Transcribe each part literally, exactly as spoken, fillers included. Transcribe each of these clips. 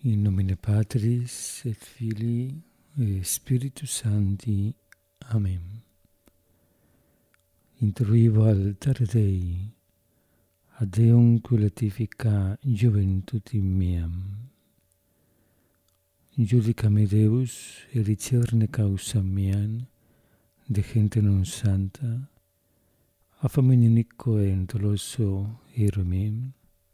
In nomine Patris et Filii et Spiritus Sancti. Amen. Intruivo altare Dei, ad Deum culatifica juventutim meam. Judicame Deus, et ricerne causam meam, de gente non santa, affamine iniquo et doloso ero meum,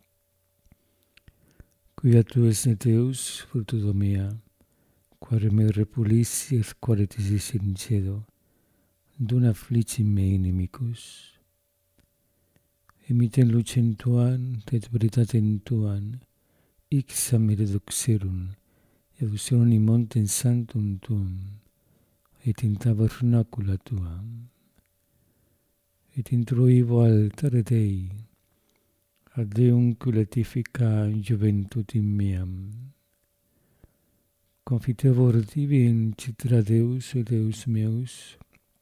quia tu es ne Deus, fructudo mea, quare me repulissi et quare tisis in cedo, dun afflicim me inimicus. Emiten lucem tuan, et veritatem tuan, ixam me reduxerum, educerum in montem sanctum tuum, et in tabernacula tuam. Et intruivo altare Dei, ad Deum culatifica juventutim meam. Confitevor tibi in citra Deus, o Deus meus,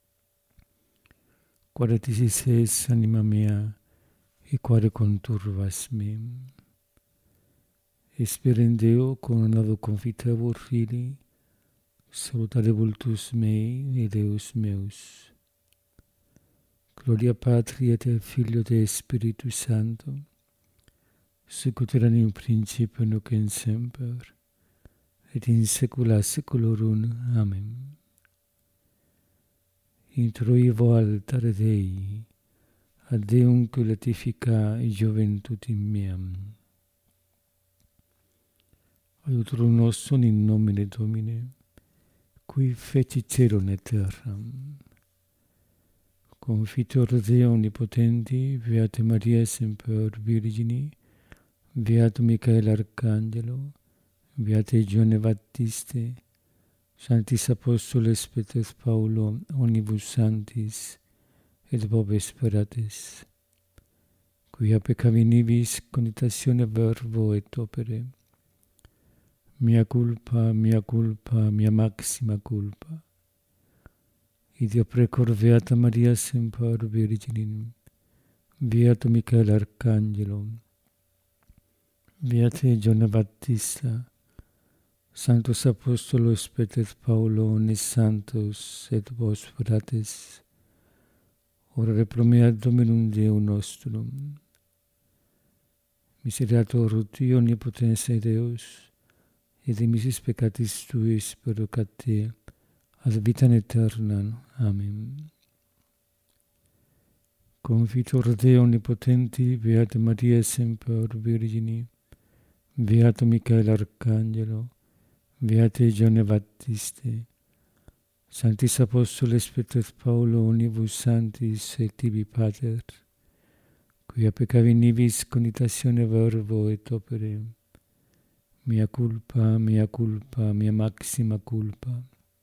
quare tisis es anima mea, e quare conturbas mem. Esperen Deo coronado confitevor Filii, salutare vultus mei e Deus meus. Gloria Patri et Filio et Spiritus Sancto, sic ut erat in principio nunc et semper, et in saecula saeculorum. Amen. Intruivo altare Dei, ad Deum culatifica juventutim meam. Aiutorium nostrum in nomine Domini, qui feci caelum et terram. Confitor Deo omnipotenti, Beata Maria semper Virgini, Beato Michael Arcangelo, Beate Gione Baptiste, Sanctis Apostoles Petrus Paulo, omnibus sanctis, et vobis speratis, quia peccavi nibis conitatione verbo et opere, mea culpa, mea culpa, mea maxima culpa. Ideo precor Beata Maria semper Virginim, Beato Michael Arcangelo, Beate Gione Baptista, Sanctus Apostolos Petrus Paulo, omnes santos et vos fratres, orare pro mea Dominum Deum nostrum. Misericordiae Tui omnipotens Deus, et dimissis peccatis Tuis perducate ad vitam aeternam. Amen. Confitor Deo omnipotenti, Beata Maria semper Virgini, Beato Michael Arcangelo, Beate Gione Baptiste, Sanctis Apostoles Petrus Paulo, omnibus sanctis et tibi Pater, quia peccavi nibis conitatione verbo et opere, mea culpa, mea culpa, mea maxima culpa.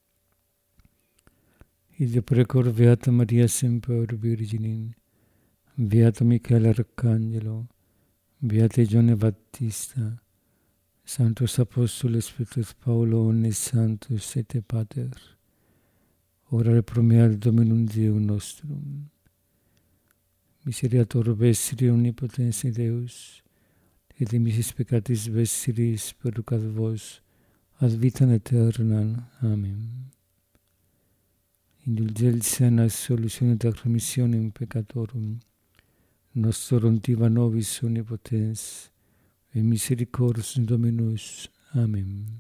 Ideo precor Beata Maria semper Virginim, Beato Michael Arcangelo, Beate Gione Baptista, Sanctus Apostoles Petrus Paulo, omnes santos et Pater, orare pro mea Dominum Deum nostrum. Misericordiae vestri omnipotens Deus, et dimissis peccatis vestris perducat vos ad vitam aeternam. Amen. Indulgentia et solutione et remissionem peccatorum, nostrorum tiva nobis omnipotens, et misericors Dominus. Amen.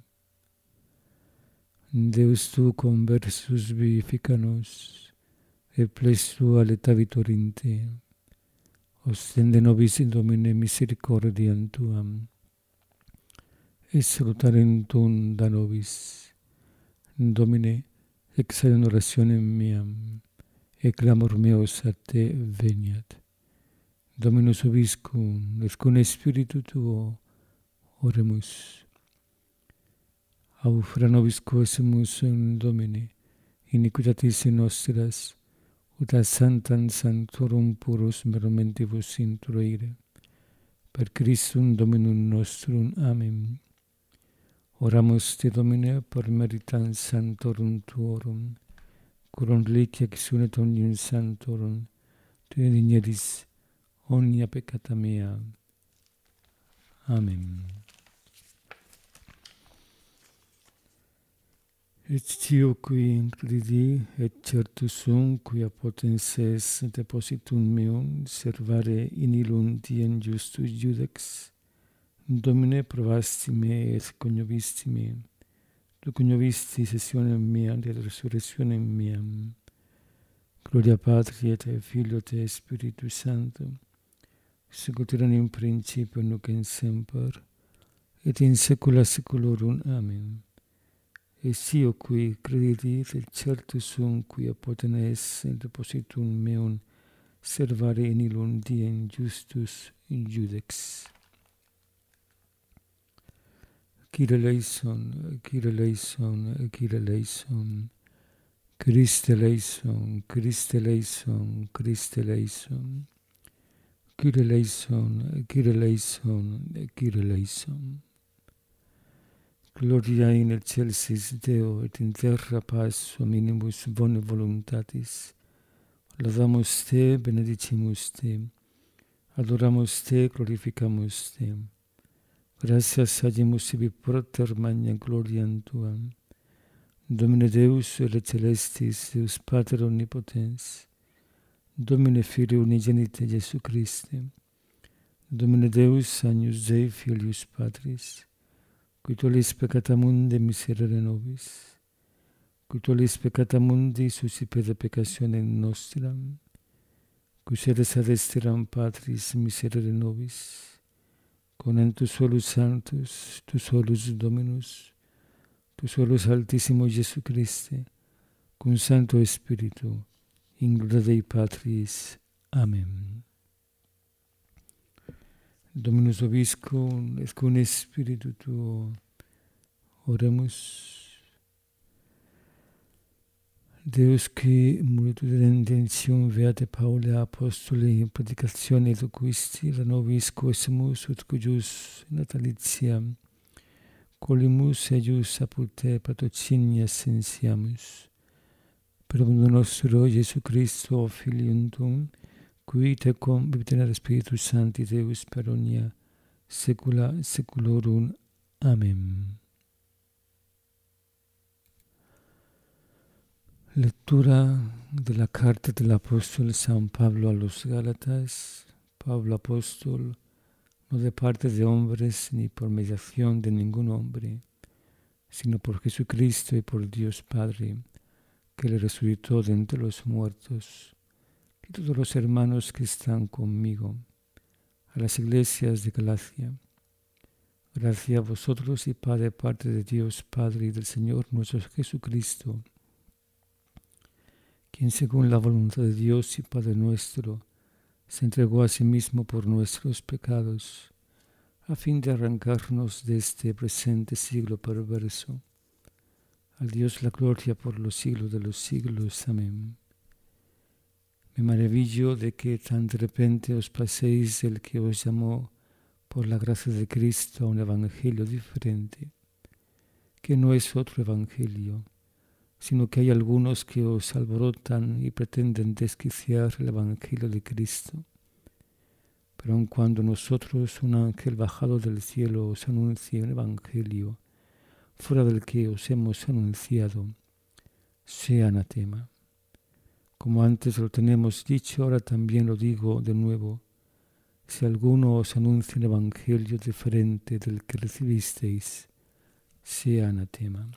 Deus tu conversus vivifica nos, et ples tua letavitur in te. Ostende nobis in Domine misericordiam tuam, et salutarem tuum da nobis. Domine, exae in orationem meam, et clamor meus a te veniat. Dominus vobiscum, et cum Spiritu tuo, oremus. Aufra nobis quosemus in Domine, iniquitatis nostras, ut ad sanctam sanctorum purus merumentibus intruire. Per Christum Dominum nostrum. Amen. Oramus te Domine per meritam sanctorum tuorum, curum reliquia exunet omnium sanctorum, tu indigneris omnia peccata mea. Amen. Et Dio qui incredidi, et certus sum, quia potens es depositum meum, servare in illum diem justus judex, Domine provasti me et cognovisti me, tu cognovisti sessionem meam et resurrectionem meam. Gloria Patri et Filio et Spiritus Sancto, sicut erat in principio nunc et semper, et in saecula saeculorum. Amen. Et io qui credidit, et certus sum, quia poten es depositum meum, servare in illum diem justus in judex. Kyrie eleison, Kyrie eleison, Kyrie eleison, Christe eleison, Christe eleison, Christe eleison, Kyrie eleison, Kyrie eleison, Kyrie eleison. Gloria in excelsis Deo, et in terra paz hominibus bone voluntatis. Laudamus te, benedicimus te, adoramus te, glorificamus te. Gratias agimus ibi proter magna gloriam tuam. Domine Deus et celestis, Deus Pater omnipotens, Domine Filii unigenite Iesu Christe, Domine Deus agnus Dei Filius Patris, qui tollis peccata mundi miserere nobis, qui tollis peccata mundi suscipere peccationem nostram, qui sedes ad esteram Patris miserere nobis, con tu solus Sanctus, tu solus Dominus, tu solus Altissimo Iesu Christe, cum Sancto Spiritu, in gloria Dei Patris. Amen. Dominus vobiscum, et cum Spiritu tuo, oremus. Deus qui multitude intentium beate Pauli apostoli predicatione loquisti, renovis quosimus ut cuius natalitia colimus eius apulte patrocinia sensiamus. Per omnibus nostro Iesu Christo, Filium tuum, qui tecum vivit Spiritus Sancti Deus per omnia saecula saeculorum. Amen. Lectura de la carta del apóstol San Pablo a los Gálatas. Pablo apóstol, no de parte de hombres ni por mediación de ningún hombre, sino por Jesucristo y por Dios Padre, que le resucitó de entre los muertos, y todos los hermanos que están conmigo, a las iglesias de Galacia. Gracia a vosotros y paz de parte de Dios Padre y del Señor nuestro Jesucristo, quien según la voluntad de Dios y Padre nuestro, se entregó a sí mismo por nuestros pecados, a fin de arrancarnos de este presente siglo perverso. Al Dios la gloria por los siglos de los siglos. Amén. Me maravillo de que tan de repente os paséis del que os llamó por la gracia de Cristo a un evangelio diferente, que no es otro evangelio, sino que hay algunos que os alborotan y pretenden desquiciar el evangelio de Cristo. Pero aun cuando nosotros, un ángel bajado del cielo, os anuncie un evangelio fuera del que os hemos anunciado, sea anatema. Como antes lo tenemos dicho, ahora también lo digo de nuevo. Si alguno os anuncia un evangelio diferente del que recibisteis, sea anatema.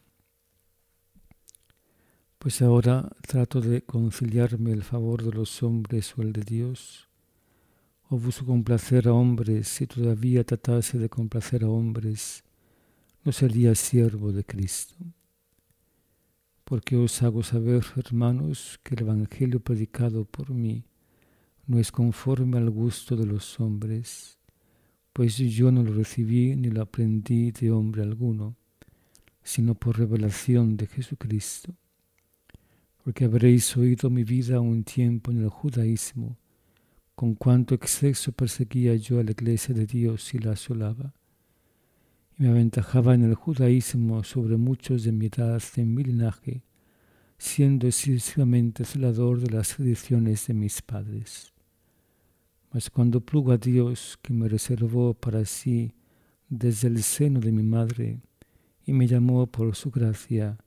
Pues ahora trato de conciliarme el favor de los hombres o el de Dios, o busco complacer a hombres. Si todavía tratase de complacer a hombres, no sería siervo de Cristo. Porque os hago saber, hermanos, que el evangelio predicado por mí no es conforme al gusto de los hombres, pues yo no lo recibí ni lo aprendí de hombre alguno, sino por revelación de Jesucristo. Porque habréis oído mi vida un tiempo en el judaísmo, con cuánto exceso perseguía yo a la iglesia de Dios y la asolaba, y me aventajaba en el judaísmo sobre muchos de mi edad en mi linaje, siendo excesivamente celador de las tradiciones de mis padres. Mas cuando plugo a Dios, que me reservó para sí desde el seno de mi madre, y me llamó por su gracia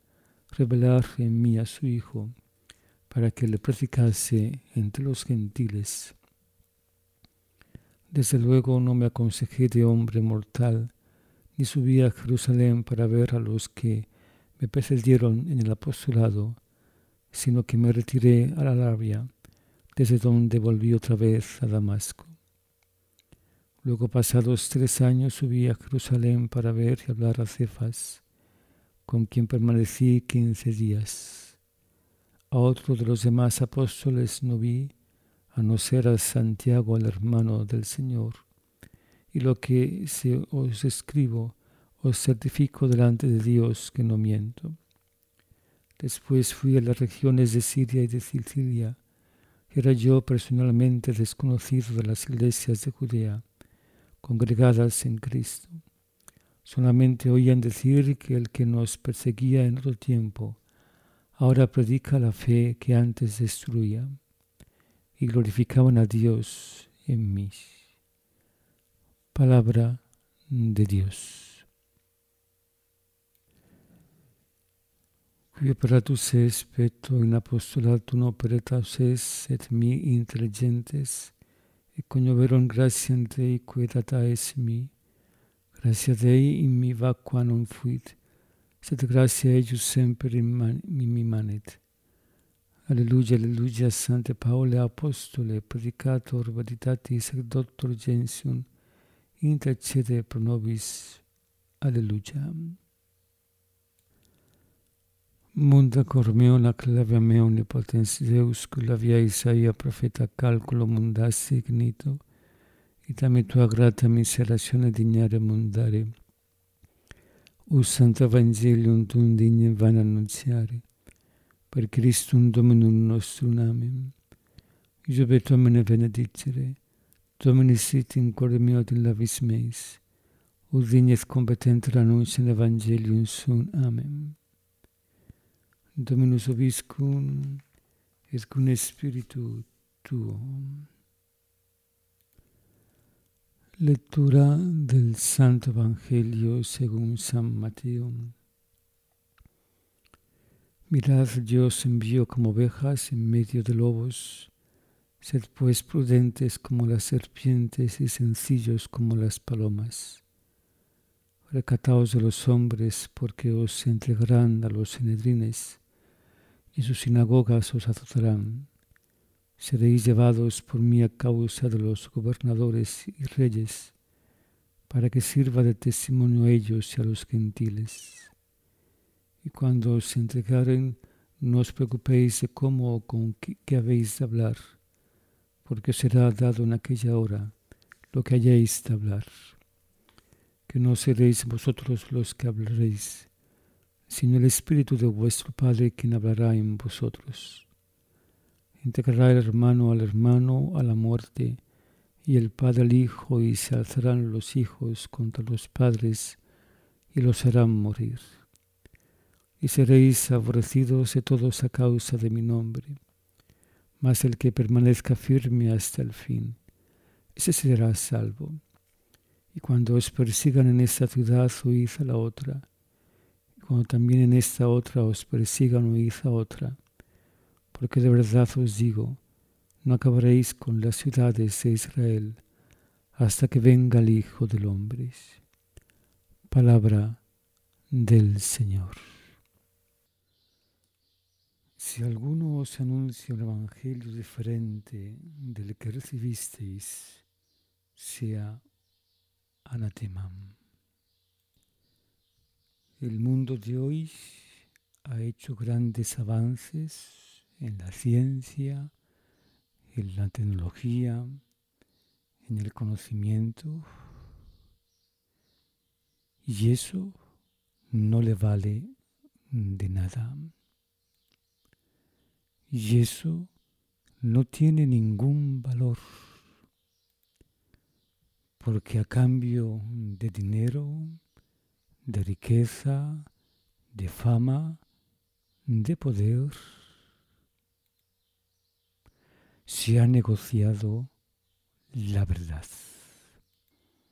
revelar en mí a su Hijo, para que le predicase entre los gentiles. Desde luego no me aconsejé de hombre mortal, ni subí a Jerusalén para ver a los que me precedieron en el apostolado, sino que me retiré a la Arabia, desde donde volví otra vez a Damasco. Luego, pasados tres años, subí a Jerusalén para ver y hablar a Cefas, con quien permanecí quince días. A otro de los demás apóstoles no vi, a no ser a Santiago, el hermano del Señor. Y lo que se os escribo, os certifico delante de Dios que no miento. Después fui a las regiones de Siria y de Sicilia. Era yo personalmente desconocido de las iglesias de Judea, congregadas en Cristo. Solamente oían decir que el que nos perseguía en otro tiempo, ahora predica la fe que antes destruía, y glorificaban a Dios en mí. Palabra de Dios. Qui operatus es petto in apostolatum operatus es et mi intelligentes, et cognoveron gratiam Dei quae data es mi. Gratia Dei in mi vacua non fuit, sed gratia eius semper in man, mi manet. Alleluia, alleluia, Sancte Paule Apostole, predicator veritatis et doctor gentium, intercede pro nobis. Alleluia. Munda cor meo la clavia meo omnipotens Deus, culla via Isaia profeta calculo mundassi ignito, itame tua grata miseratione dignare mundare. O Santa Evangelium tum digne van annunziare, per Christum Dominum nostrum. Amen. Iube Domine benedicere, Domini sit in corde meo et in labis meis, ut dignes competenter annunciam Evangelium sum. Amen. Dominus vobiscum, et cum spiritu tuo. Lectura del Santo Evangelio según San Mateo. Mirad, yo os envío como ovejas en medio de lobos. Sed pues prudentes como las serpientes y sencillos como las palomas. Recataos de los hombres, porque os entregarán a los Sanhedrines, y en sus sinagogas os azotarán. Seréis llevados por mí a causa de los gobernadores y reyes, para que sirva de testimonio a ellos y a los gentiles. Y cuando os entregaren, no os preocupéis de cómo o con qué, qué habéis de hablar, porque os será dado en aquella hora lo que hayáis de hablar. Que no seréis vosotros los que hablaréis, sino el Espíritu de vuestro Padre quien hablará en vosotros. Integrará el hermano al hermano a la muerte, y el padre al hijo, y se alzarán los hijos contra los padres, y los harán morir. Y seréis aborrecidos de todos a causa de mi nombre. Mas el que permanezca firme hasta el fin, ese será salvo. Y cuando os persigan en esta ciudad, huid a la otra. Y cuando también en esta otra os persigan, huid a otra. Porque de verdad os digo, no acabaréis con las ciudades de Israel hasta que venga el Hijo del Hombre. Palabra del Señor. Si alguno os anuncia un evangelio diferente del que recibisteis, sea anatema. El mundo de hoy ha hecho grandes avances en la ciencia, en la tecnología, en el conocimiento, y eso no le vale de nada. Y eso no tiene ningún valor, porque a cambio de dinero, de riqueza, de fama, de poder, se ha negociado la verdad.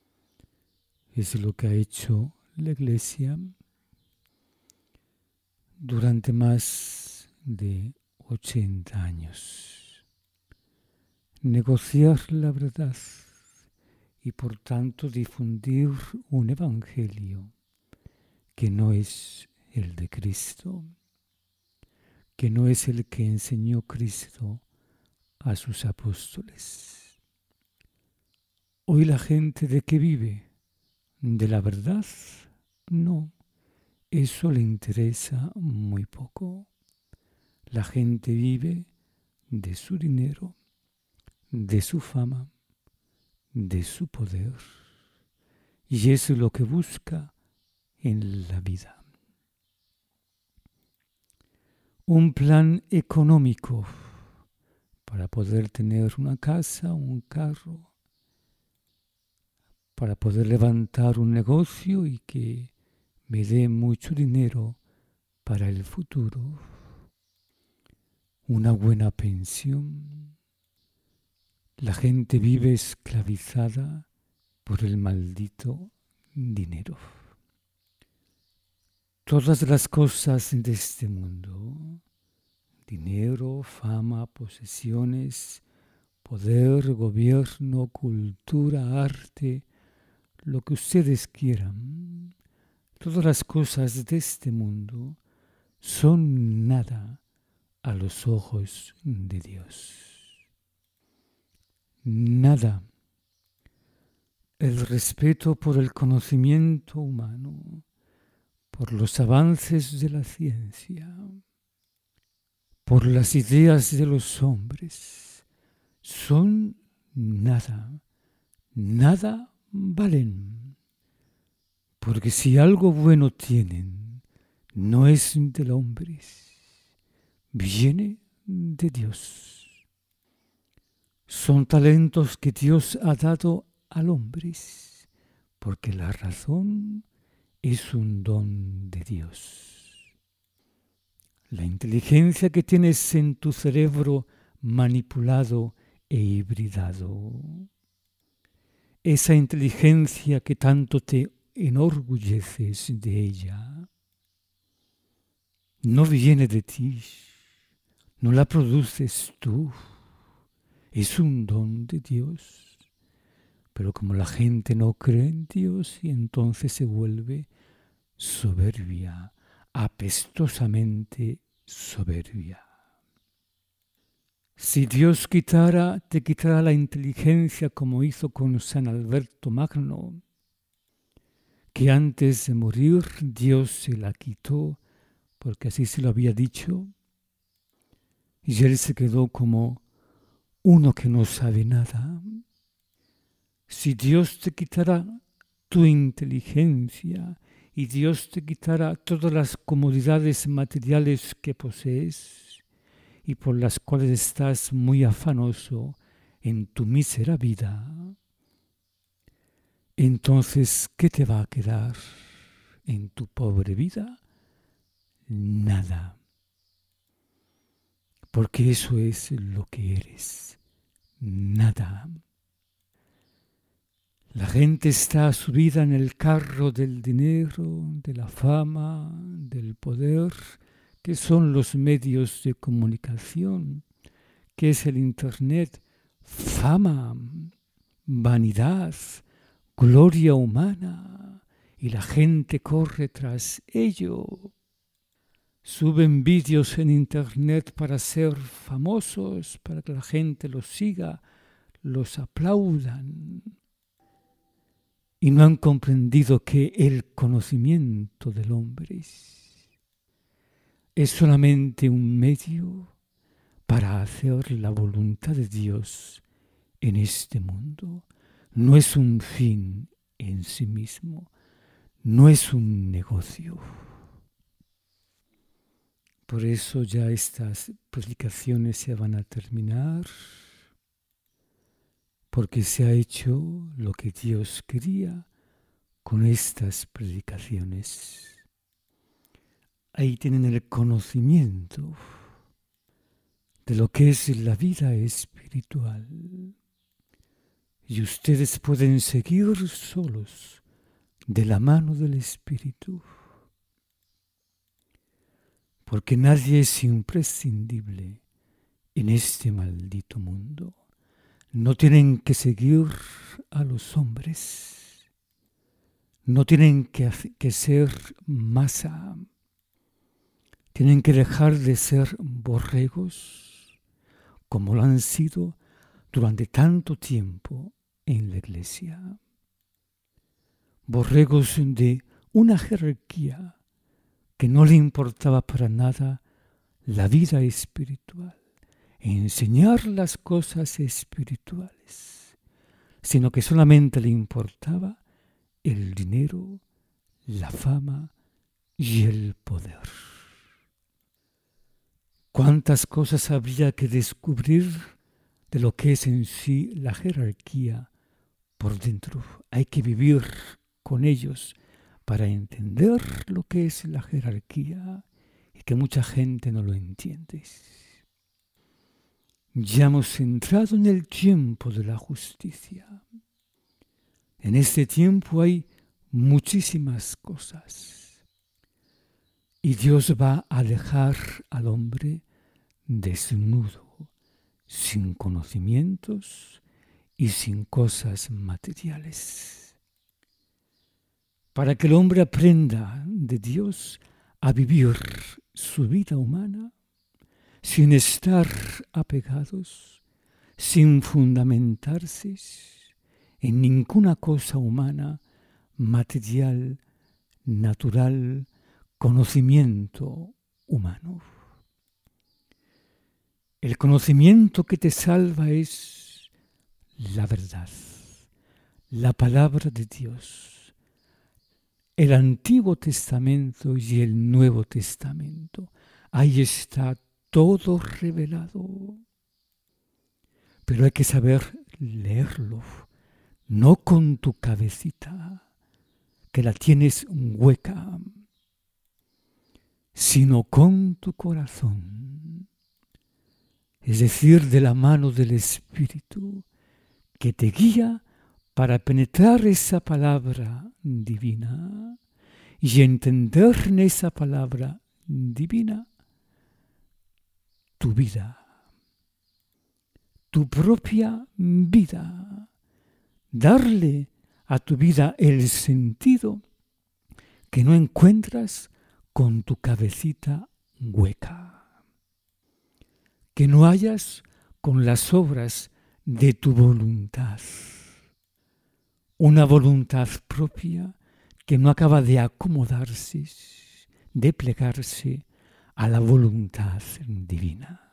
Es lo que ha hecho la Iglesia durante más de ochenta años. Negociar la verdad y por tanto difundir un evangelio que no es el de Cristo, que no es el que enseñó Cristo a sus apóstoles. Hoy la gente, ¿de qué vive? ¿De la verdad? No, eso le interesa muy poco. La gente vive de su dinero, de su fama, de su poder, y eso es lo que busca en la vida. Un plan económico para poder tener una casa, un carro, para poder levantar un negocio y que me dé mucho dinero para el futuro, una buena pensión. La gente vive esclavizada por el maldito dinero. Todas las cosas de este mundo, dinero, fama, posesiones, poder, gobierno, cultura, arte, lo que ustedes quieran, todas las cosas de este mundo son nada a los ojos de Dios. Nada. El respeto por el conocimiento humano, por los avances de la ciencia, por las ideas de los hombres, son nada, nada valen. Porque si algo bueno tienen, no es del hombre, viene de Dios. Son talentos que Dios ha dado al hombre, porque la razón es un don de Dios. La inteligencia que tienes en tu cerebro manipulado e hibridado, esa inteligencia que tanto te enorgulleces de ella, no viene de ti, no la produces tú, es un don de Dios. Pero como la gente no cree en Dios, y entonces se vuelve soberbia, apestosamente soberbia. Si Dios quitara, te quitara la inteligencia como hizo con San Alberto Magno, que antes de morir Dios se la quitó, porque así se lo había dicho, y él se quedó como uno que no sabe nada. Si Dios te quitara tu inteligencia y Dios te quitara todas las comodidades materiales que posees y por las cuales estás muy afanoso en tu mísera vida, entonces, ¿qué te va a quedar en tu pobre vida? Nada. Porque eso es lo que eres. Nada. La gente está subida en el carro del dinero, de la fama, del poder, que son los medios de comunicación, que es el Internet, fama, vanidad, gloria humana, y la gente corre tras ello. Suben vídeos en Internet para ser famosos, para que la gente los siga, los aplaudan. Y no han comprendido que el conocimiento del hombre es solamente un medio para hacer la voluntad de Dios en este mundo. No es un fin en sí mismo, no es un negocio. Por eso ya estas predicaciones se van a terminar, porque se ha hecho lo que Dios quería con estas predicaciones. Ahí tienen el conocimiento de lo que es la vida espiritual. Y ustedes pueden seguir solos de la mano del Espíritu. porque nadie es imprescindible en este maldito mundo. No tienen que seguir a los hombres, no tienen que, que ser masa, tienen que dejar de ser borregos como lo han sido durante tanto tiempo en la Iglesia. Borregos de una jerarquía que no le importaba para nada la vida espiritual, enseñar las cosas espirituales, sino que solamente le importaba el dinero, la fama y el poder. ¿Cuántas cosas habría que descubrir de lo que es en sí la jerarquía por dentro? Hay que vivir con ellos para entender lo que es la jerarquía y que mucha gente no lo entiende. Ya hemos entrado en el tiempo de la justicia. En este tiempo hay muchísimas cosas y Dios va a dejar al hombre desnudo, sin conocimientos y sin cosas materiales, para que el hombre aprenda de Dios a vivir su vida humana sin estar apegados, sin fundamentarse en ninguna cosa humana, material, natural, conocimiento humano. El conocimiento que te salva es la verdad, la palabra de Dios, el Antiguo Testamento y el Nuevo Testamento. Ahí está todo revelado. Pero hay que saber leerlo, no con tu cabecita, que la tienes hueca, sino con tu corazón. Es decir, de la mano del Espíritu, que te guía para penetrar esa palabra divina y entender en esa palabra divina tu vida, tu propia vida, darle a tu vida el sentido que no encuentras con tu cabecita hueca, que no hayas con las obras de tu voluntad, una voluntad propia que no acaba de acomodarse, de plegarse a la voluntad divina.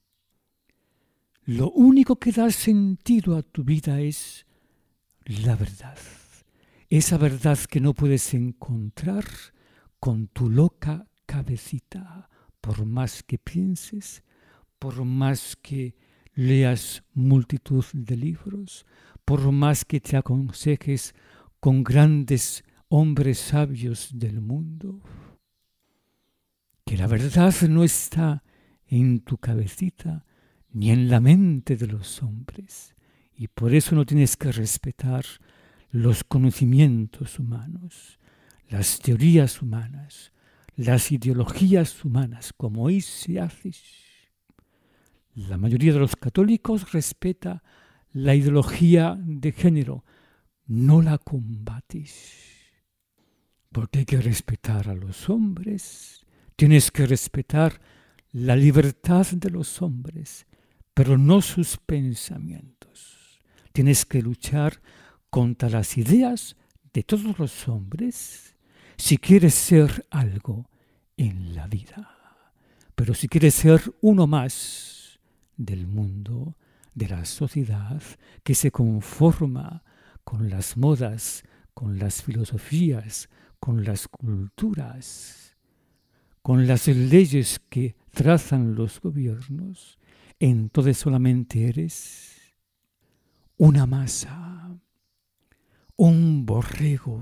Lo único que da sentido a tu vida es la verdad, esa verdad que no puedes encontrar con tu loca cabecita, por más que pienses, por más que leas multitud de libros, por más que te aconsejes con grandes hombres sabios del mundo, que la verdad no está en tu cabecita ni en la mente de los hombres, y por eso no tienes que respetar los conocimientos humanos, las teorías humanas, las ideologías humanas, como hoy se hace. La mayoría de los católicos respeta la ideología de género, no la combates, porque hay que respetar a los hombres, tienes que respetar la libertad de los hombres, pero no sus pensamientos. Tienes que luchar contra las ideas de todos los hombres si quieres ser algo en la vida. Pero si quieres ser uno más del mundo, de la sociedad, que se conforma con las modas, con las filosofías, con las culturas, con las leyes que trazan los gobiernos, entonces solamente eres una masa, un borrego,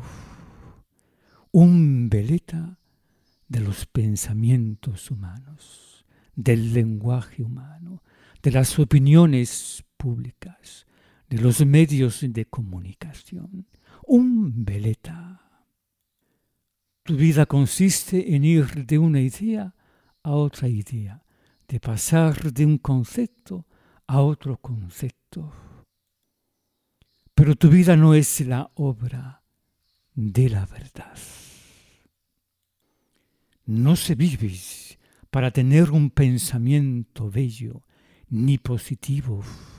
un veleta de los pensamientos humanos, del lenguaje humano, de las opiniones públicas, de los medios de comunicación. Un veleta. Tu vida consiste en ir de una idea a otra idea, de pasar de un concepto a otro concepto. Pero tu vida no es la obra de la verdad. No se vive para tener un pensamiento bello ni positivo.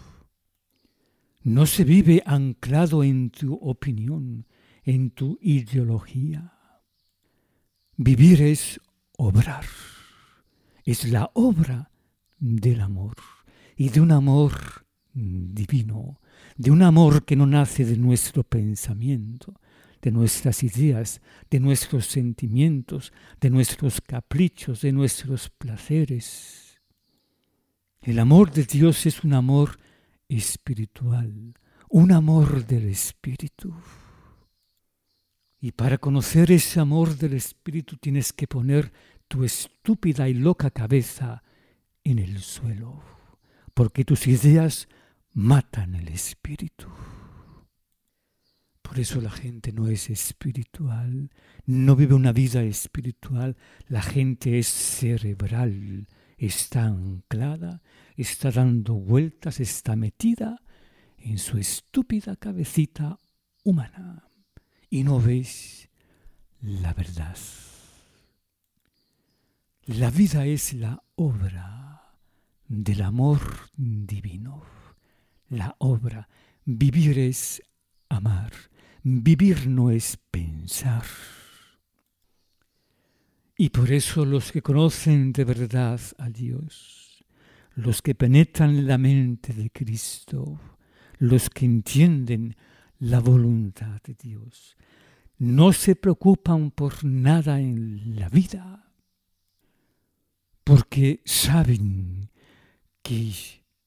No se vive anclado en tu opinión, en tu ideología. Vivir es obrar. Es la obra del amor y de un amor divino, de un amor que no nace de nuestro pensamiento, de nuestras ideas, de nuestros sentimientos, de nuestros caprichos, de nuestros placeres. El amor de Dios es un amor espiritual, un amor del Espíritu. Y para conocer ese amor del Espíritu tienes que poner tu estúpida y loca cabeza en el suelo, porque tus ideas matan el Espíritu. Por eso la gente no es espiritual, no vive una vida espiritual, la gente es cerebral, está anclada, está dando vueltas, está metida en su estúpida cabecita humana y no ves la verdad. La vida es la obra del amor divino, la obra, vivir es amar. Vivir no es pensar. Y por eso los que conocen de verdad a Dios, los que penetran la mente de Cristo, los que entienden la voluntad de Dios, no se preocupan por nada en la vida, porque saben que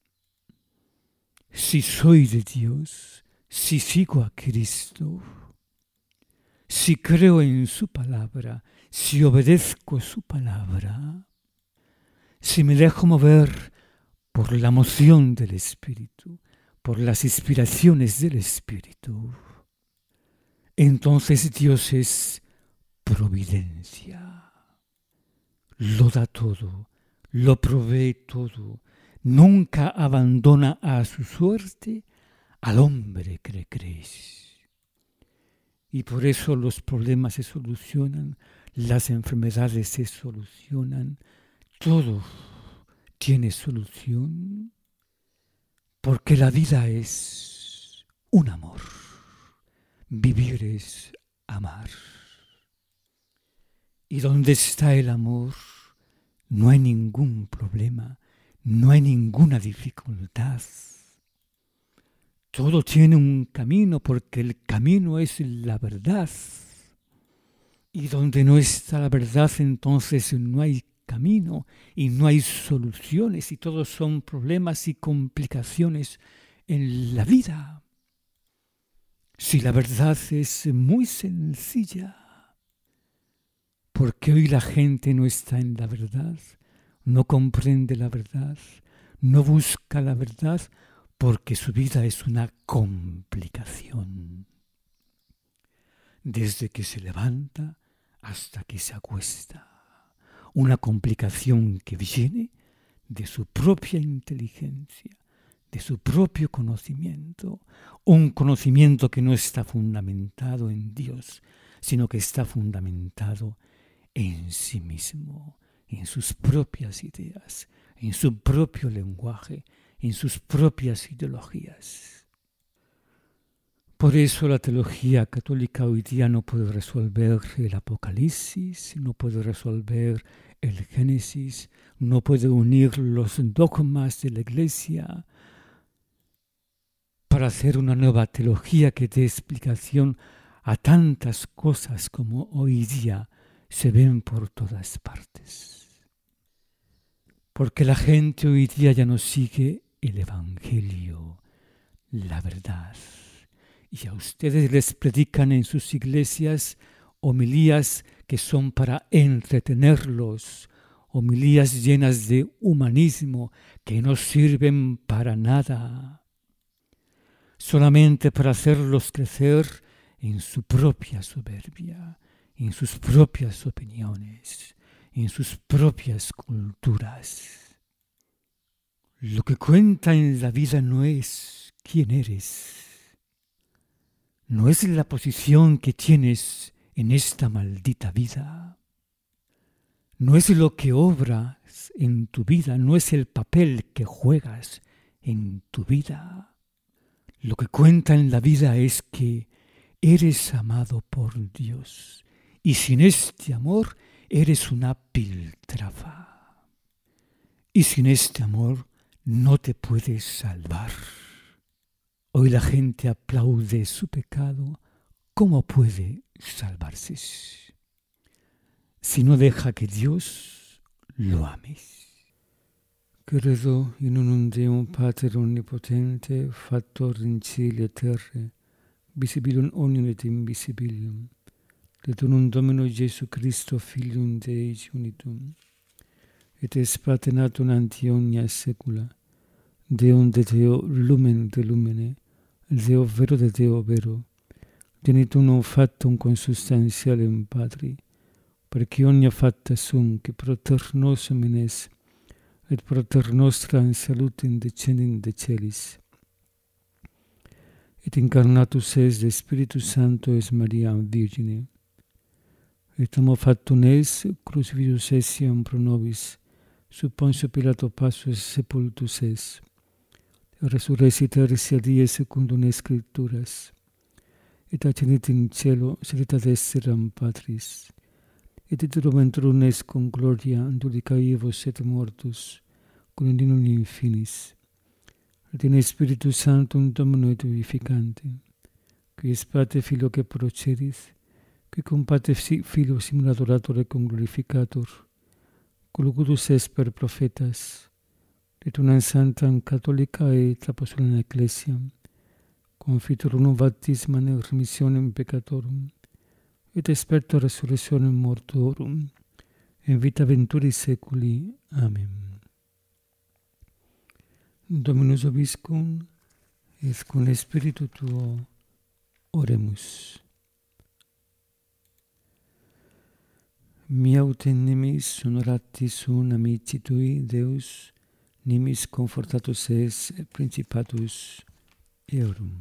si soy de Dios, si sigo a Cristo, si creo en su palabra, si obedezco su palabra, si me dejo mover por la moción del Espíritu, por las inspiraciones del Espíritu, entonces Dios es providencia. Lo da todo, lo provee todo, nunca abandona a su suerte al hombre que le crees. Y por eso los problemas se solucionan, las enfermedades se solucionan, todo tiene solución, porque la vida es un amor, vivir es amar. Y donde está el amor, no hay ningún problema, no hay ninguna dificultad. Todo tiene un camino porque el camino es la verdad. Y donde no está la verdad, entonces no hay camino y no hay soluciones y todos son problemas y complicaciones en la vida. Si la verdad es muy sencilla, ¿por qué hoy la gente no está en la verdad? No comprende la verdad, no busca la verdad, porque su vida es una complicación. Desde que se levanta hasta que se acuesta. Una complicación que viene de su propia inteligencia, de su propio conocimiento. Un conocimiento que no está fundamentado en Dios, sino que está fundamentado en sí mismo, en sus propias ideas, en su propio lenguaje, en sus propias ideologías. Por eso la teología católica hoy día no puede resolver el Apocalipsis, no puede resolver el Génesis, no puede unir los dogmas de la Iglesia para hacer una nueva teología que dé explicación a tantas cosas como hoy día se ven por todas partes. Porque la gente hoy día ya no sigue el Evangelio, la verdad. Y a ustedes les predican en sus iglesias homilías que son para entretenerlos, homilías llenas de humanismo que no sirven para nada, solamente para hacerlos crecer en su propia soberbia, en sus propias opiniones, en sus propias culturas. Lo que cuenta en la vida no es quién eres, no es la posición que tienes en esta maldita vida, no es lo que obras en tu vida, no es el papel que juegas en tu vida. Lo que cuenta en la vida es que eres amado por Dios y sin este amor eres una piltrafa. Y sin este amor no te puedes salvar. Hoy la gente aplaude su pecado. ¿Cómo puede salvarse si no deja que Dios lo ame? Credo in unum Deum Pater Omnipotente, Factor in cieli et terrae, visibilum omnium et invisibilium, et unum Domino Iesu Christo, Filium Dei unitum, et es natum ante omnia saecula, Deum de Deo, lumen de lumene, Deo vero de Deo vero, genitum non factum consubstantialem Patri, perque omnia facta sunt, pro ter nos homines, et pro ter nostra in salutem descendit de celis. Et incarnatus es de Spiritus Sancto es Maria Virgine. Et homo factum es, crucifixus essiam pro nobis, sub Pontio Pilato passus sepultus es. Resurrexit tertia die secundum Scripturas. Et ascendit in cielo, sedit ad exteram Patris. Et iterum ventrum est cum gloria, dulica vivos et mortus, cum in unum infinis. Et in Spiritus Sanctum Domino et vivificante, qui es Pater Filio que procedis, qui cum Pater Filio simul adorator et cum glorificator, colocutus est per prophetas, et unam sanctam catholica et apostolica ecclesiam, confitur unum baptismam et remissionem peccatorum, et experto resurrectionem mortuorum, in vita venturis saeculi. Amen. Dominus vobiscum, et cum spiritu tuo, oremus. Mia ut in nimis honoratis sunt amici tui, Deus, nimis confortatus es principatus eorum.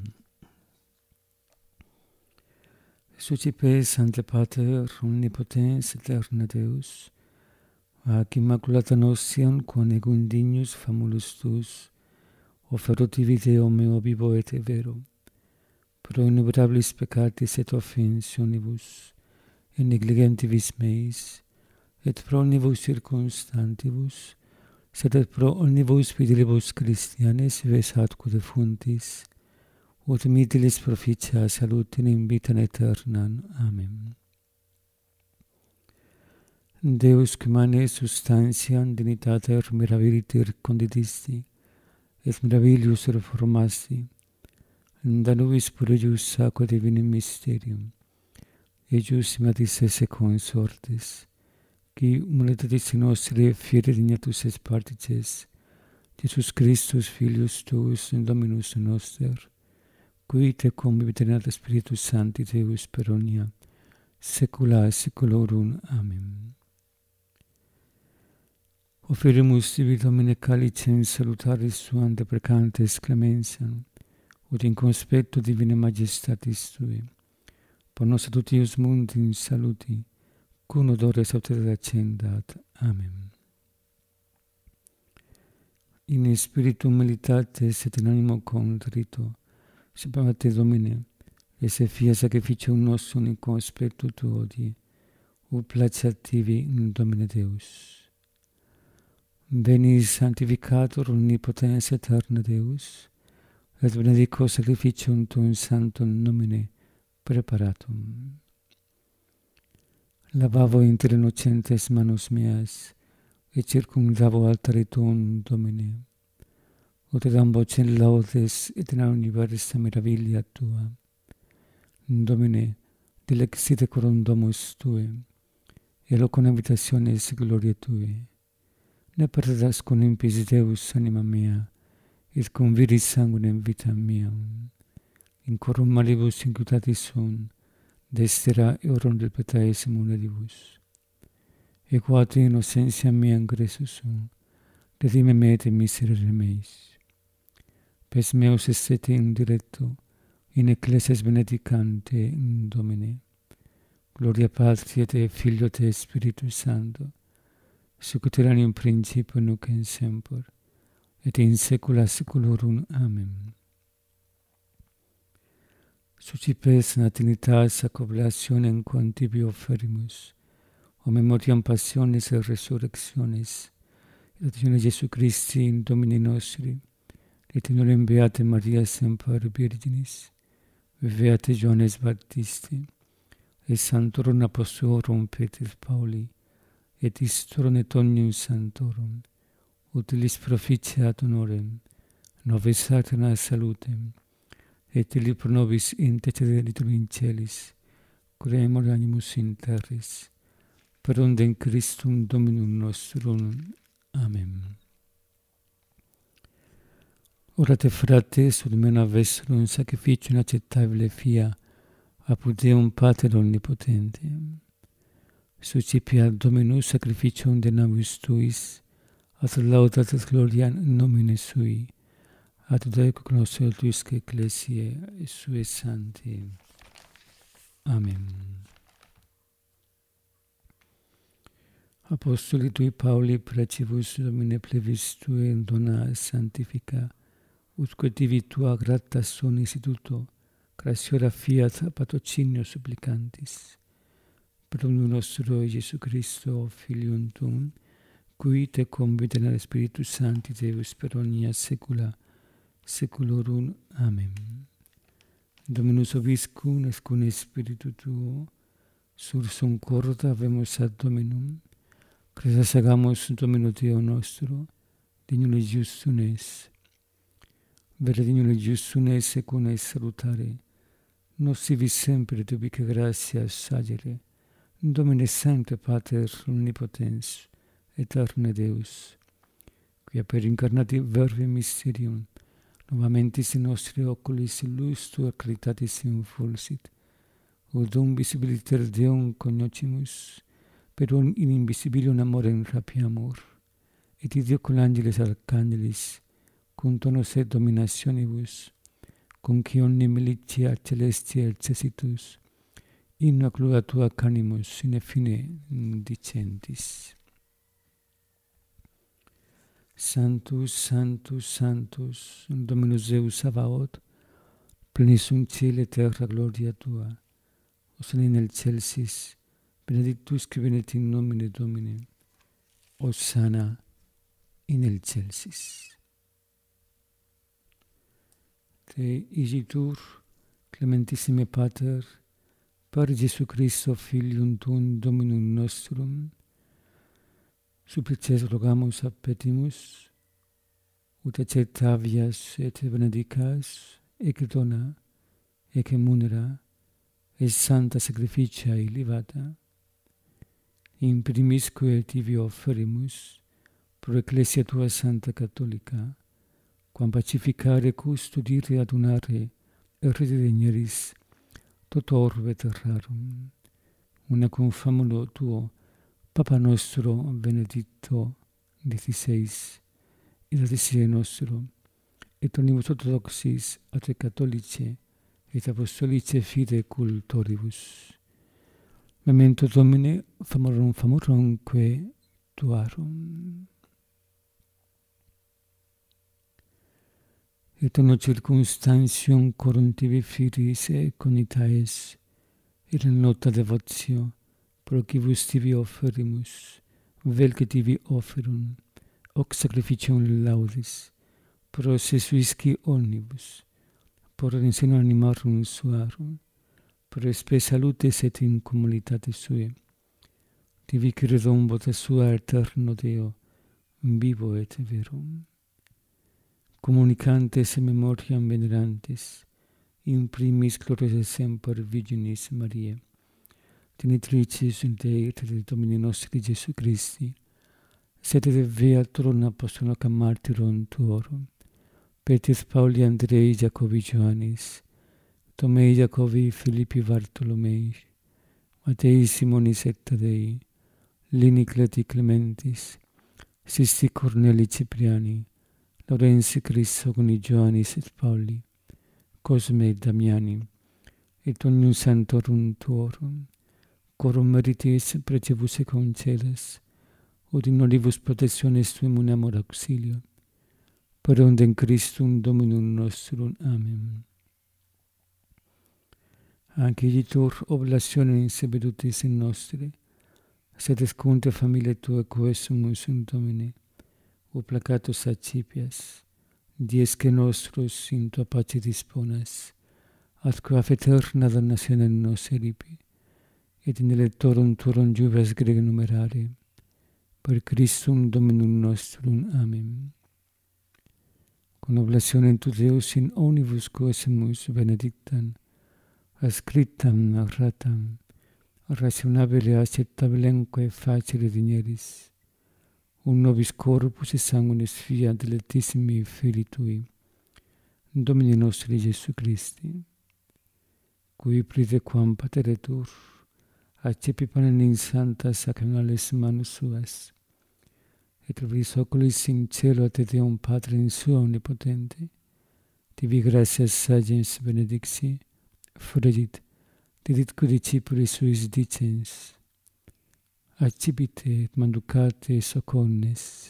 Sucipes ante Pater omnipotens aeterna Deus, ac immaculata notiam quam egum dignus famulus tuus, oferotivi Deo meo vivo et vero, pro innumerabilis peccatis et offensionibus, et negligentibus meis, et pro omnibus circumstantibus, sed et pro omnibus fidelibus Christianes ves atque defuntis, ut mitilis proficia salutem in vitam aeternam. Amen. Deus qui mane substantiam dignitater mirabiliter condidisti, et mirabilius reformasti, da nobis purius aqua divinum mysterium, ejus imatis esse consortes, qui humilitatis nostri fiere dignatus es partices, Jesus Christus Filius tuus Dominus noster, qui te convivit et Spiritus Sancti Deus per omnia saecula saeculorum. Amen. Oferimus tibi Domine calicem salutaris tuam deprecantes clementiam, ut in conspectu divinae majestatis tui, por nos adutius mundi in saluti, cum odore sanctae accendat. Amen. In spiritu humilitatis et in animo contrito, Separate Domine, et se fia sacrificium nostrum in conspectu tuo die, ut placeat tibi in Domine Deus. Veni sanctificator omnipotens aeterna Deus, et benedico sacrificium tuum sanctum nomine preparatum. Lavavo inter innocentes manus meas, et circumdavo altare tuum, Domine, ut edam vocem laudes et in universa meravilia tua. Domine, dilexite corum domus tue, et locum habitationis gloriae tue. Ne perdas con impis Deus anima mea, et cum viris sanguinem vitam meam. In corum malibus incutatis sunt, destera eorum del petae muneribus. e quod innocentia mea Christus sum, redime me et miserere meis. Pes meus essete in directo, in ecclesias benedicante in Domine. Gloria Patri et Filio et Spiritus Sancto, sic ut erat in principio nunc et semper, et in saecula saeculorum. Amen. Sucipes Nativitas ac oblationem quam tibi offerimus, o memoriam passionis et resurrectionis, et Signore Jesu Christi in Domini nostri, et in olem Beate Maria semper Virginis, Beate Johannes Baptisti, et Sanctorum Apostolorum Petri Pauli, et Istorum et omnium Sanctorum, utilis proficiat honorem, nobis aeterna salutem, et illi pro nobis intercederitur in celis, curemur animus in terris, per undem Christum Dominum nostrum. Amen. Orate frates, ut mena vestrum sacrificium acceptabile fia, apud Deum Pater omnipotente. Sucipiat Dominus sacrificium de nabis tuis, at laudat et gloria nomine sui, at Deo cognoscetusque ecclesiae sue sancti. Amen. Apostoli tui Pauli precibus Domine plebis tue in dona sanctifica, utque divi tua grata son instituto, graciora fiat patrocinio supplicantis. Per omnium nostro Iesu Christo, Filium tuum, cui te convite Spiritus Sancti Deus per omnia saecula saeculorum. Amen. Dominus vobiscum et cum spiritu tuo, sursum corda habemus ad Dominum, Cresas agamus Domino Deo nostro, dignum justum es. Vere dignum justum es et cum es salutare, nos sivis sempre dubique gratias sagere, Domine Sancte Pater Omnipotens, Eterne Deus, quia per incarnati verbi mysterium, novamentis in nostri oculis illustua claritatis infulsit, ut dum visibiliter Deum cognoscimus, per un in invisibilium amorem rapiamur, et ideo con angelis arcangelis, cum tonos et dominationibus, cum qui omni militia celestia excessitus, inna clua tua canimus sine fine dicentis. Sanctus, Sanctus, Sanctus, Dominus Deus Sabaoth, plenis sunt cieli et terra gloria tua, Hosanna in excelsis, benedictus qui venit in nomine Domini, Hosanna in excelsis. Te igitur, clementissime Pater, per Jesu Christo Filium tuum Dominum nostrum, supplices rogamus appetimus, ut acceptavias et benedicas, ec dona, ec munera, et santa sacrificia elevata, in primisque tibi offerimus, pro ecclesia tua santa catholica, quam pacificare, custodire, adunare, et redegneris, tot orbe terrarum, una cum famulo tuo, Papa nostro Benedicto diciseis, et adicere nostro, et omnibus orthodoxis, et catholice, et apostolice fide cultoribus. Memento Domine, famorum famorumque tuarum. Et uno circumstantium corum tibi firis et conitaes, et in nota devotio, pro quibus tibi offerimus, vel que tibi offerum, hoc sacrificium laudis, pro se suisci omnibus, por in seno animarum suarum, pro spe salutes et in communitate sue, tibi credum vota sua eterno Deo, vivo et verum. Communicantes memoriam venerantes, in primis gloriae semper Virginis Mariae, Genitricis Dei et Domini nostri Jesu Christi, sed et Beatorum apostolorum martyrum tuorum, Petris Pauli Andrei Jacobi Johannis, Tomei Jacobi Philippi Bartolomei, Matei Simonis et Tadei, Lini Cleti Clementis, Sisti Corneli Cipriani, Laurenzi Crisogoni Joannis et Pauli, Cosme Damiani, et omnium santorum tuorum, corum meritis precebus et concedes, ut in olivus protectiones tuum un amor auxilio, per ondem Christum Dominum nostrum. Amen. Anciditur oblationes vedutis in nostri, sed escunte familiae Tuae quesumus in Domine, o placatus accipias, diesque nostros in Tua pace disponas, atque af eterna damnatione nos eripi, et in electorum Tuorum juves grege numerare, per Christum Dominum nostrum. Amen. Con oblationem tu Deus in omnibus quesumus benedictam, ascriptam narratam, rationabile acceptabilemque facile digneris, un nobis corpus et sanguinis fiat dilectissimi Filii Tui, Domini nostri Jesu Christi, cui pridequam pateretur, accepi panem in santa sacramentales manus suas, et obris oculis in cielo a te Deum Patre in sua omnipotente, tibi gratias sagens benedicti, fregit, diditque discipulis suis dicens, accipite et manducate soconnes.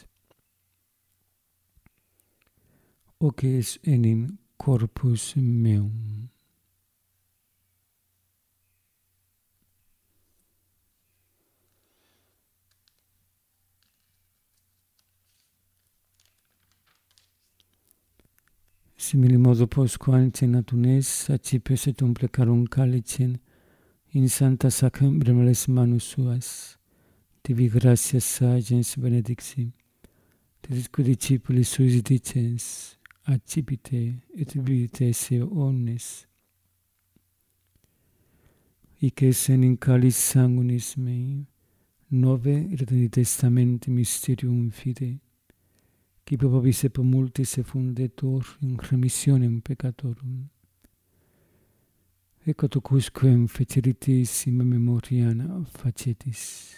Hoc es enim corpus meum. Simili modo postquam cenatum es, accipios et umplecarum calicem in santa sacramentales manus suas, tibi gratias sagens benedicti, diditque discipulis suis dicens, accipite et bibite esse omnes. Hic es in calis sanguinis mei, nove et in testamentum mysterium fide, qui per vobis et per multis effundetur in remissionem peccatorum. Ecco tocusquem feceritis in memoriam facetis.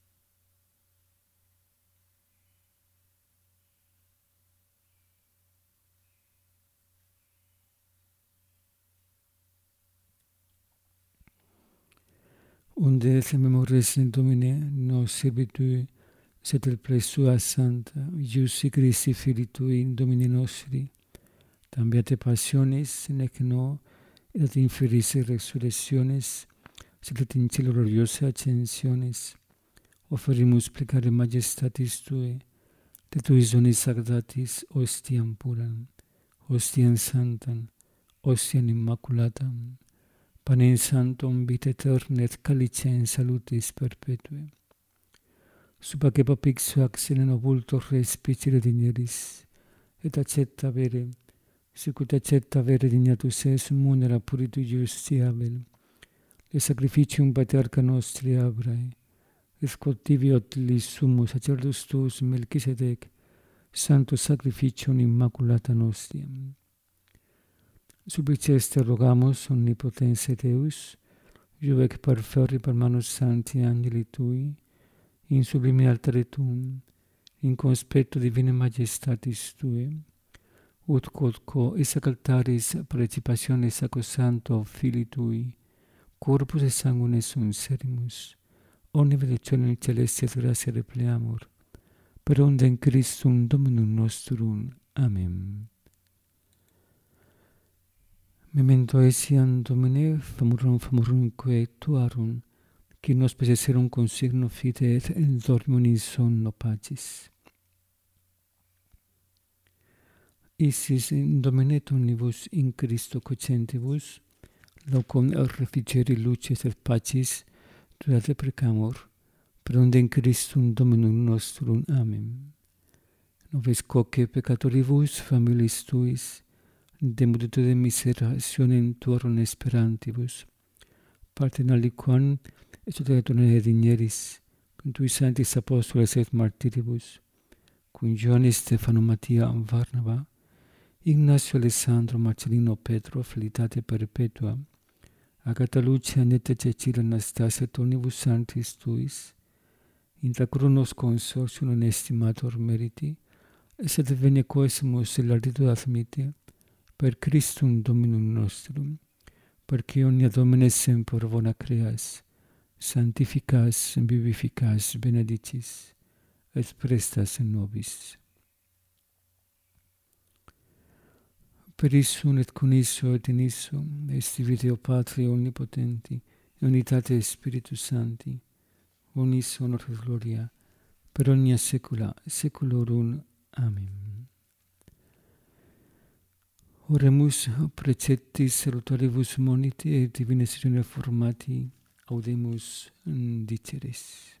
Unde et memores in Domine nos servitui, sed el pre sua santa, Iusi Christi Filii Tui in Domini nostri, tam beate passionis, nec no, et ad inferis resurrectionis, sed et in cielo gloriosa ascensionis, offerimus plecare majestatis Tui, de Tui sonis sagradatis, ostiam puram, ostiam santam, ostiam immaculatam, panem santum vita aeterna et calicem salutis perpetue. Subaque papixu axene novultor respicere digneris, et accepta vere, sicut accepta vere dignatus es munera puritu justiabel, le sacrificium patriarca nostri Abrae, et quotivi otilis sumus sacerdus tuus Melchisedec, santo sacrificium immaculata nostiam. Subiceste rogamus omnipotense Deus, juvec perferri per manus sancti angeli Tui, in sublime altare Tuum, in conspecto divine majestatis Tue, ut quodquo essac altaris participationes sacrosanto Filii Tui, corpus et sanguinis sunt serimus, omni benedictionem celestia et gratia repleamur, per ondem Christum Dominum nostrum. Amen. Memento etiam Domine, famurum famurumque Tuarum, qui nos possesserum consigno fide et dormium in sonno pacis. Isis in Domine omnibus in Christo cocentibus, laucum reficere luces et pacis, durate precamur, per ondem Christum Dominum nostrum. Amen. Noves coque peccatoribus familiis Tuis, de multitude miserationem Tuorum esperantibus, partem aliquam exultationem digneris, cum Tui sanctis apostoles et martyribus, cum Ioannis Stefano Mattia Varnava, Ignacio Alessandro Marcellino Petro, Felicitate perpetua, Agata Lucia Netta Cecilia Anastasia et omnibus sanctis Tuis, intra chronos consortium estimator meriti, sed venia quosimus larditu admite, per Christum Dominum nostrum, perque omnia Domine semper bona creas, sanctificas, vivificas, benedicis, et prestas nobis. Per issum et con isso et in isso, est Deo Patri omnipotenti, unitate Spiritus Sancti, unis honor et gloria, per omnia saecula saeculorum. Amen. Oremus preceptis salutaribus monite et divine Sirene formati audemus diceres.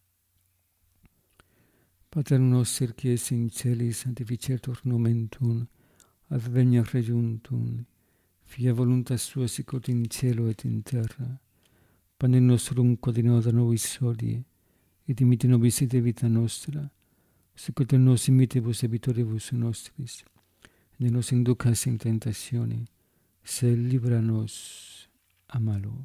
Pater noster qui es in celis, sanctificetur nomen tuum, adveniat regnum tuum, fiat voluntas tua sicut in cielo et in terra. Panem nostrum quotidianum da nobis hodie, et dimitte nobis ite vita nostra, sicut nos imitibus debitoribus nostris, et ne nos inducas in tentatione, sed libera nos a malo.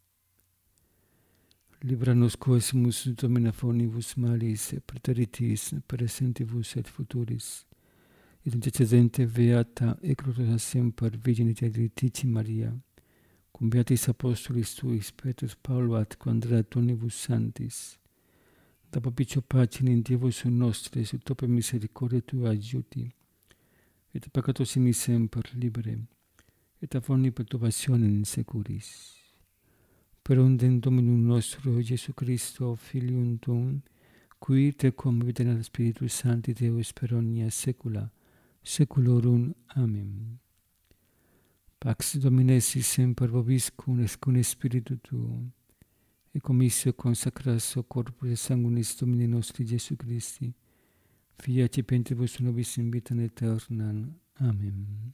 Libera nos quosimus Domine fonibus malis, et preteritis presentibus et futuris, et intercedente beata et gloriosa semper Virginitatis Deitrici Maria, cum beatis apostolis tuis Petrus, Paulo, et Andrea tonibus sanctis, da propicio pacem in Dievus nostris, ut opere misericordiae tua adjuti, et peccatos in semper libere, et a forni perturbationem securis. Per ondem Dominum nostro Iesu Christo, Filium tuum, qui tecum vita Spiritus Sancti Deus per omnia saecula saeculorum. Amen. Pax Domini sit semper vobiscum et cum spiritu tuum, et commissio consacratio corpus et sanguinis Domini nostri Iesu Christi, fiat cipientibus nobis in vitam aeternam. Amen.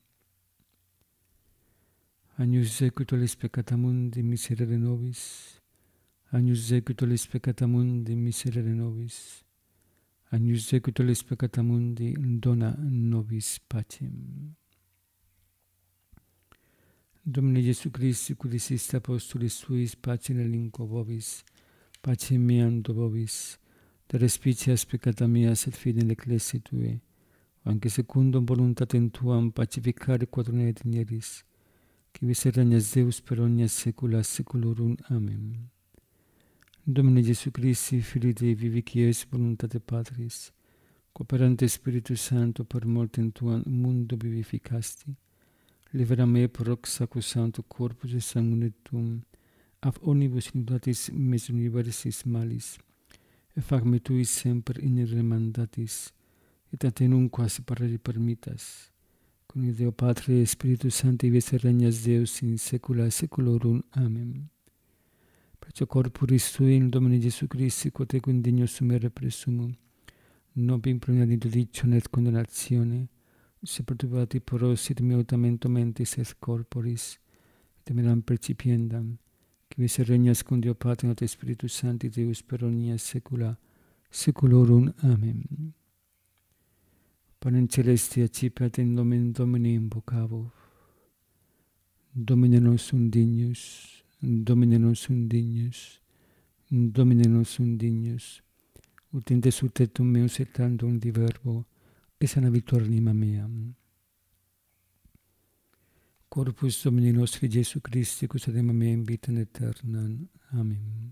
Agnus Dei, tollis peccata mundi, miserere nobis. Agnus Dei, tollis peccata mundi, miserere nobis. Agnus Dei, tollis peccata mundi, dona nobis pacem. Domine Iesu Christi, qui diciste apostolis tuis, pacem relinquo vobis, pacem meam do vobis, de respicias peccata meas et fide in ecclesiae tue, anque secundum voluntatem tuam pacificare quadrone et ineris, qui vis regnas Deus per omnia saecula saeculorum. Amen. Domine Iesu Christi, Filii Dei vivi, qui es voluntate Patris, cooperante Spiritus Sancto per mortem tuam mundo vivificasti, libera me per hoc sacrosancto corpus et sanguine tuum, ab omnibus iniquitatis meis universis malis, et fac me tui semper in remandatis, et a te nunquam separare permittas, cum Deo Patri et Spiritus Sancti vis regnas Deus in saecula saeculorum. Amen. Perciò corporis tui in Domine Iesu Christi, quod ego indigno sumere presumum, nobi impregna di delicione et condonatione, se perturbati poros et meutamento mentis et corporis, et emenam percipiendam, qui vis regnas cum Deo Patri et Spiritus Sancti Deus per omnia saecula saeculorum. Amen. Panem celesti accipiat in nomen Domini invocavo. Domine nostrum dignus, Domine nostrum dignus, Domine nostrum dignus, ut in desultetum meus et tandum di verbo, et sana victor anima mea. Corpus Domini nostri Iesu Christi, cus ad anima mea in vitam aeternam. Amen.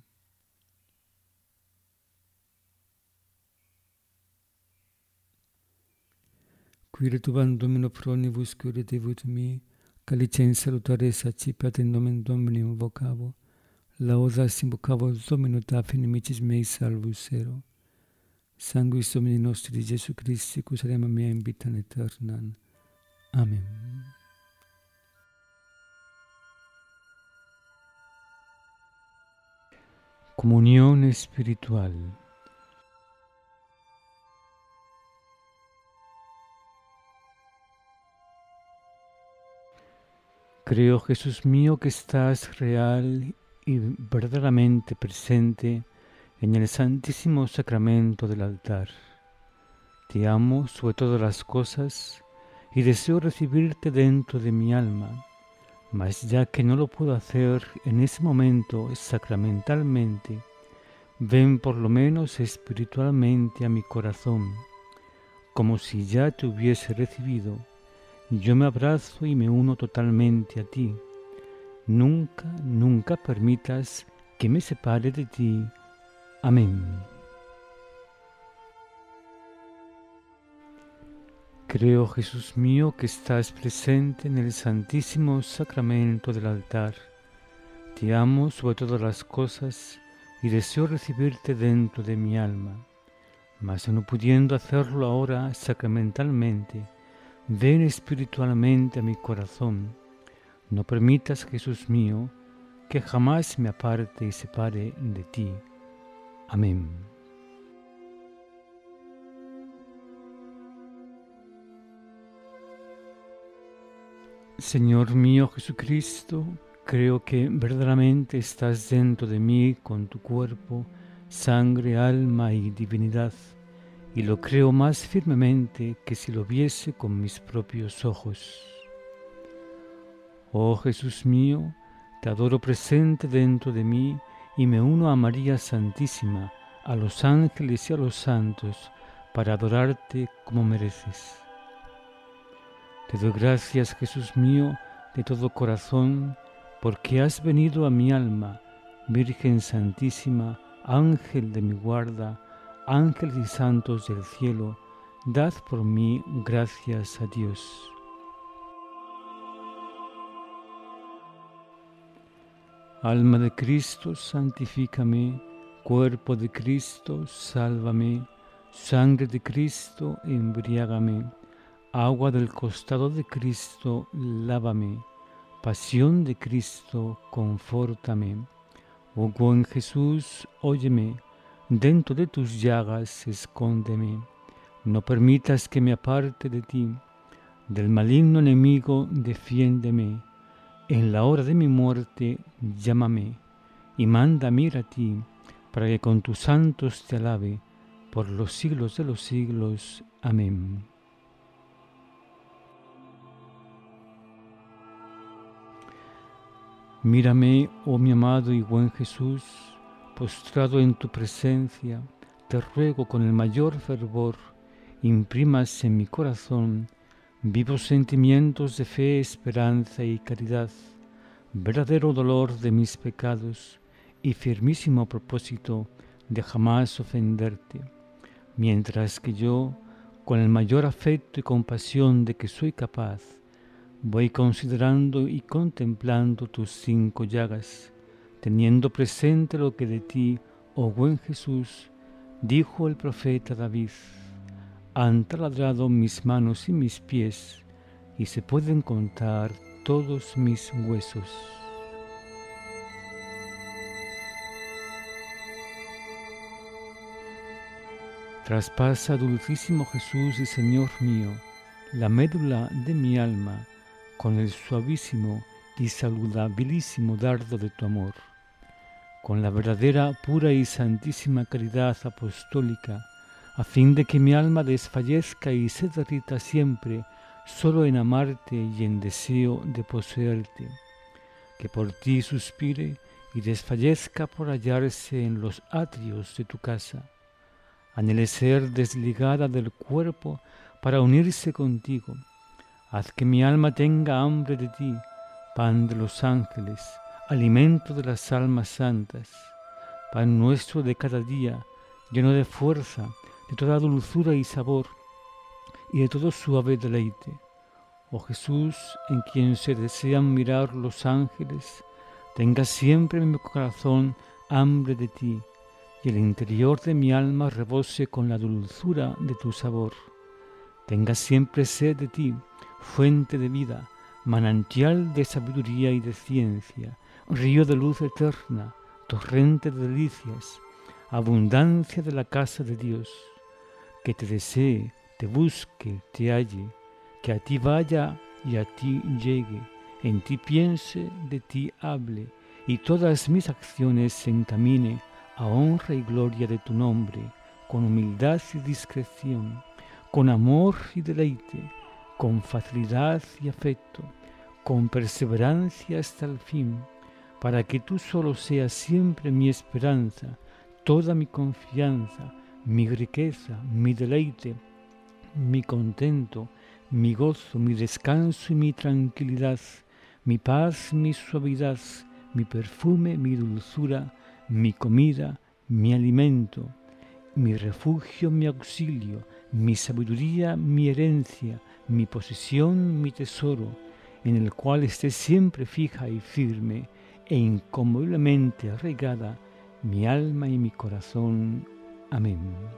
Quire tuam Domino pro omnibus cure devot mi, calicem salutares accipiat in nomen Domini invocavo, laudas invocavo Domino taf inimicis mei salvus ero. Sanguis Domini nostri Iesu Christi, cus ad anima mea in vitam aeternam. Amen. Comunión espiritual. Creo, Jesús mío, que estás real y verdaderamente presente en el santísimo sacramento del altar. Te amo sobre todas las cosas y deseo recibirte dentro de mi alma, mas ya que no lo puedo hacer en ese momento sacramentalmente, ven por lo menos espiritualmente a mi corazón, como si ya te hubiese recibido. Yo me abrazo y me uno totalmente a ti. Nunca, nunca permitas que me separe de ti. Amén. Creo, Jesús mío, que estás presente en el Santísimo Sacramento del altar. Te amo sobre todas las cosas y deseo recibirte dentro de mi alma. Mas no pudiendo hacerlo ahora sacramentalmente, ven espiritualmente a mi corazón. No permitas, Jesús mío, que jamás me aparte y separe de ti. Amén. Señor mío Jesucristo, creo que verdaderamente estás dentro de mí con tu cuerpo, sangre, alma y divinidad, y lo creo más firmemente que si lo viese con mis propios ojos. Oh Jesús mío, te adoro presente dentro de mí y me uno a María Santísima, a los ángeles y a los santos, para adorarte como mereces. Te doy gracias, Jesús mío, de todo corazón, porque has venido a mi alma, Virgen Santísima, Ángel de mi guarda, ángeles y santos del cielo, dad por mí gracias a Dios. Alma de Cristo, santifícame, cuerpo de Cristo, sálvame, sangre de Cristo, embriágame, agua del costado de Cristo, lávame, pasión de Cristo, confórtame. Oh buen Jesús, óyeme, dentro de tus llagas escóndeme, no permitas que me aparte de ti, del maligno enemigo defiéndeme, en la hora de mi muerte llámame, y mándame ir a ti, para que con tus santos te alabe, por los siglos de los siglos. Amén. Mírame, oh mi amado y buen Jesús, postrado en tu presencia, te ruego con el mayor fervor, imprimas en mi corazón vivos sentimientos de fe, esperanza y caridad, verdadero dolor de mis pecados y firmísimo propósito de jamás ofenderte, mientras que yo, con el mayor afecto y compasión de que soy capaz, voy considerando y contemplando tus cinco llagas, teniendo presente lo que de ti, oh buen Jesús, dijo el profeta David: han taladrado mis manos y mis pies, y se pueden contar todos mis huesos. Traspasa, dulcísimo Jesús y Señor mío, la médula de mi alma, con el suavísimo y saludabilísimo dardo de tu amor, con la verdadera, pura y santísima caridad apostólica, a fin de que mi alma desfallezca y se derrita siempre solo en amarte y en deseo de poseerte, que por ti suspire y desfallezca por hallarse en los atrios de tu casa, anhele ser desligada del cuerpo para unirse contigo. Haz que mi alma tenga hambre de ti, pan de los ángeles, alimento de las almas santas, pan nuestro de cada día, lleno de fuerza, de toda dulzura y sabor, y de todo suave deleite. Oh Jesús, en quien se desean mirar los ángeles, tenga siempre en mi corazón hambre de ti, y el interior de mi alma rebose con la dulzura de tu sabor. Tenga siempre sed de ti, fuente de vida, manantial de sabiduría y de ciencia, río de luz eterna, torrente de delicias, abundancia de la casa de Dios. Que te desee, te busque, te halle, que a ti vaya y a ti llegue, en ti piense, de ti hable, y todas mis acciones se encamine a honra y gloria de tu nombre, con humildad y discreción, con amor y deleite, con facilidad y afecto, con perseverancia hasta el fin, para que tú solo seas siempre mi esperanza, toda mi confianza, mi riqueza, mi deleite, mi contento, mi gozo, mi descanso y mi tranquilidad, mi paz, mi suavidad, mi perfume, mi dulzura, mi comida, mi alimento, mi refugio, mi auxilio, mi sabiduría, mi herencia, mi posesión, mi tesoro, en el cual esté siempre fija y firme e inconmoviblemente arraigada mi alma y mi corazón. Amén.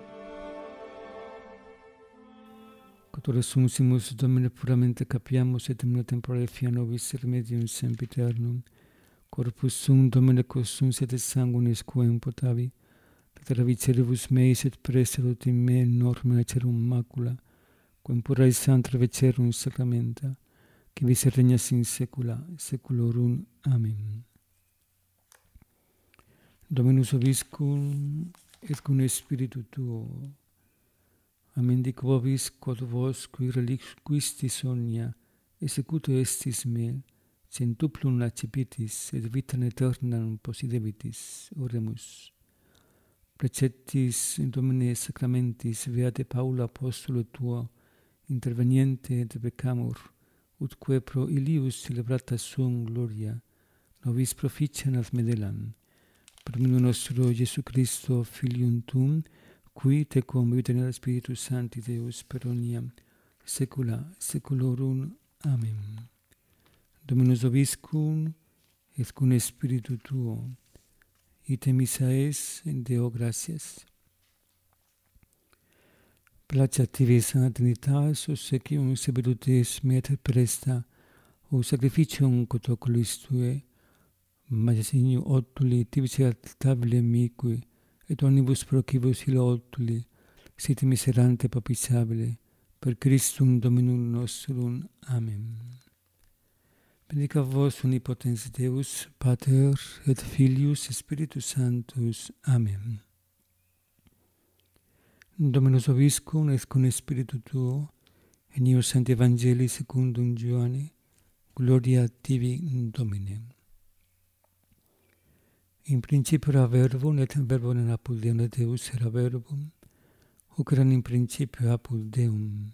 Quod resuncimus Domine puramente capiamus et in temporale fia nobis remedium sempiternum, corpus sum Domine cosum et sanguinis quem potavi, traviceribus meis et preserut in me norma cerum macula, quem pura santa vecerum sacramenta, qui vis regnas in saecula saeculorum. Amen. Dominus vobiscum et cum spiritu tuo. Amen. Dic vobis quod vos qui reliquisti omnia executo estis me, centuplum accipitis et vitam aeternam possidebitis. Oremus. Preceptis Domine sacramentis beate Paula apostolo tuo, interveniente et peccamur, utque pro illius celebrata sum gloria, nobis proficiam medelam. Per nostro Gesù Cristo, Filium tuum, qui tecum vita nel Spiritus Sancti Deus per omnia saecula saeculorum. Amen. Dominus vobiscum et cum spiritu tuo, ite missa es Deo gratias. Placat tibi Sancta Trinitas, obsequium saevidutis met presta, o sacrificium quod oculis tue, magis igno otuli tibis tabile miqui, et omnibus procibus illa otuli, sit miserante propitiabile, per Christum Dominum nostrum. Amen. Benedicat vos omnipotens Deus, Pater et Filius et Spiritus Sanctus. Amen. Dominus vobiscum et cum spiritu tuo, in eo Sancti Evangelii secundum Ioanne, gloria tibi, Domine. In principio era verbum, et verbum in apud Deum, et Deus era verbum, hoc erat in principio apud Deum.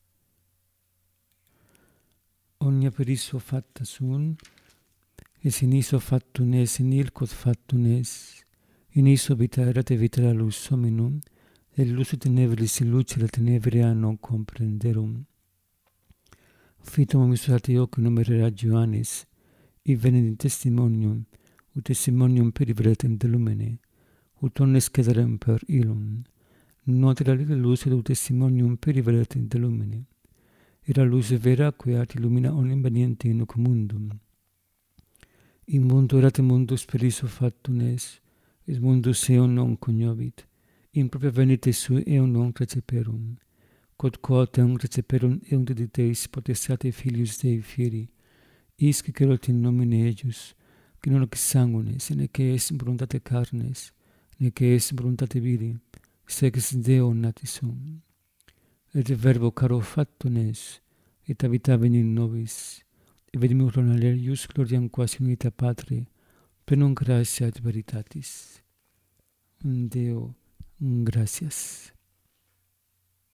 Omnia per issue facta sunt, et in issue factum est, in il quod factum est, in issue vita erat et vita era lux hominum, et lux tenebris in luce tenebria non comprenderum. Fitum missurati occhi numerera Ioannis, i venit in testimonium, ut testimonium periveretem de lumine, ut omnes cederem per illum. Not era lila lux, et ut testimonium periveretem de lumine. Era lux vera, queat illumina omnium veniente in hoc mundum. In mundo erat mundus per issue factum est, et mundus eum non cognovit. In propria venite sui eum non receperum. Quod quod eum receperum eum dediteis potestate Filius Dei fieri, isque cerot in nomine eius, qui non hoc sanguinis, neque est voluntate carnes, neque est voluntate viri, sed ex Deo natis sum. Et verbo caro factum est, et habitavit in nobis, et vedimus non alius gloriam quasi unita Patri, plenum gratia et veritatis. Deo gratias.